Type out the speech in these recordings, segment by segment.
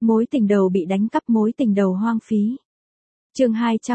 Mối tình đầu bị đánh cắp, mối tình đầu hoang phí. Chương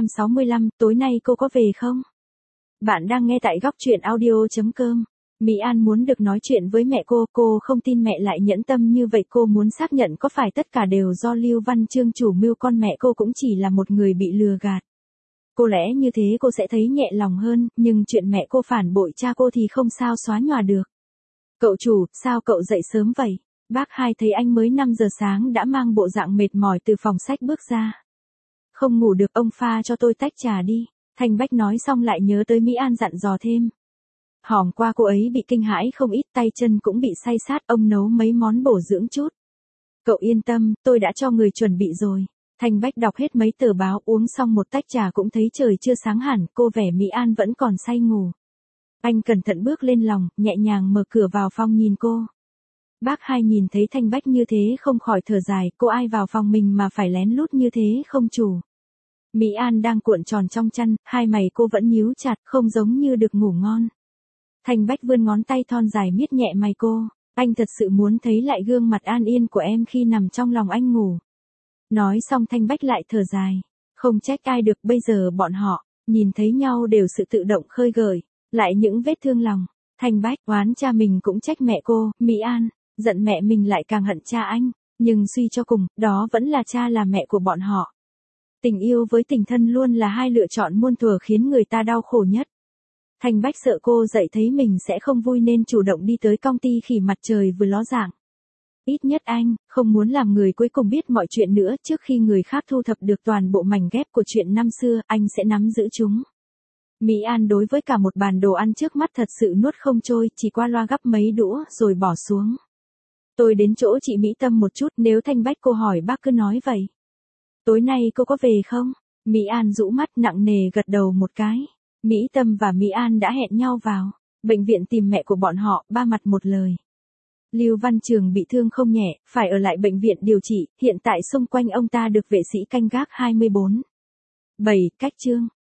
265, tối nay cô có về không? Bạn đang nghe tại góc truyện audio.com. Mỹ An muốn được nói chuyện với mẹ cô không tin mẹ lại nhẫn tâm như vậy, cô muốn xác nhận có phải tất cả đều do Lưu Văn Chương chủ mưu, con mẹ cô cũng chỉ là một người bị lừa gạt. Có lẽ như thế cô sẽ thấy nhẹ lòng hơn, nhưng chuyện mẹ cô phản bội cha cô thì không sao xóa nhòa được. Cậu chủ, sao cậu dậy sớm vậy? Bác Hai thấy anh mới 5 giờ sáng đã mang bộ dạng mệt mỏi từ phòng sách bước ra. Không ngủ được, ông pha cho tôi tách trà đi. Thanh Bách nói xong lại nhớ tới Mỹ An dặn dò thêm. Hòm qua cô ấy bị kinh hãi không ít, tay chân cũng bị say sát, ông nấu mấy món bổ dưỡng chút. Cậu yên tâm, tôi đã cho người chuẩn bị rồi. Thanh Bách đọc hết mấy tờ báo, uống xong một tách trà cũng thấy trời chưa sáng hẳn, cô vẻ Mỹ An vẫn còn say ngủ. Anh cẩn thận bước lên lòng, nhẹ nhàng mở cửa vào phòng nhìn cô. Bác Hai nhìn thấy Thanh Bách như thế không khỏi thở dài, cô ai vào phòng mình mà phải lén lút như thế không chủ. Mỹ An đang cuộn tròn trong chăn, hai mày cô vẫn nhíu chặt, không giống như được ngủ ngon. Thanh Bách vươn ngón tay thon dài miết nhẹ mày cô, anh thật sự muốn thấy lại gương mặt an yên của em khi nằm trong lòng anh ngủ. Nói xong Thanh Bách lại thở dài, không trách ai được, bây giờ bọn họ, nhìn thấy nhau đều sự tự động khơi gợi, lại những vết thương lòng. Thanh Bách oán cha mình cũng trách mẹ cô, Mỹ An, giận mẹ mình lại càng hận cha anh, nhưng suy cho cùng, đó vẫn là cha là mẹ của bọn họ. Tình yêu với tình thân luôn là hai lựa chọn muôn thuở khiến người ta đau khổ nhất. Thanh Bách sợ cô dậy thấy mình sẽ không vui nên chủ động đi tới công ty khi mặt trời vừa ló dạng. Ít nhất anh không muốn làm người cuối cùng biết mọi chuyện nữa, trước khi người khác thu thập được toàn bộ mảnh ghép của chuyện năm xưa, anh sẽ nắm giữ chúng. Mỹ An đối với cả một bàn đồ ăn trước mắt thật sự nuốt không trôi, chỉ qua loa gắp mấy đũa rồi bỏ xuống. Tôi đến chỗ chị Mỹ Tâm một chút, nếu Thanh Bách cô hỏi bác cứ nói vậy. Tối nay cô có về không? Mỹ An rũ mắt nặng nề gật đầu một cái. Mỹ Tâm và Mỹ An đã hẹn nhau vào bệnh viện tìm mẹ của bọn họ, ba mặt một lời. Lưu Văn Chương bị thương không nhẹ, phải ở lại bệnh viện điều trị, hiện tại xung quanh ông ta được vệ sĩ canh gác 24/7 cách chương.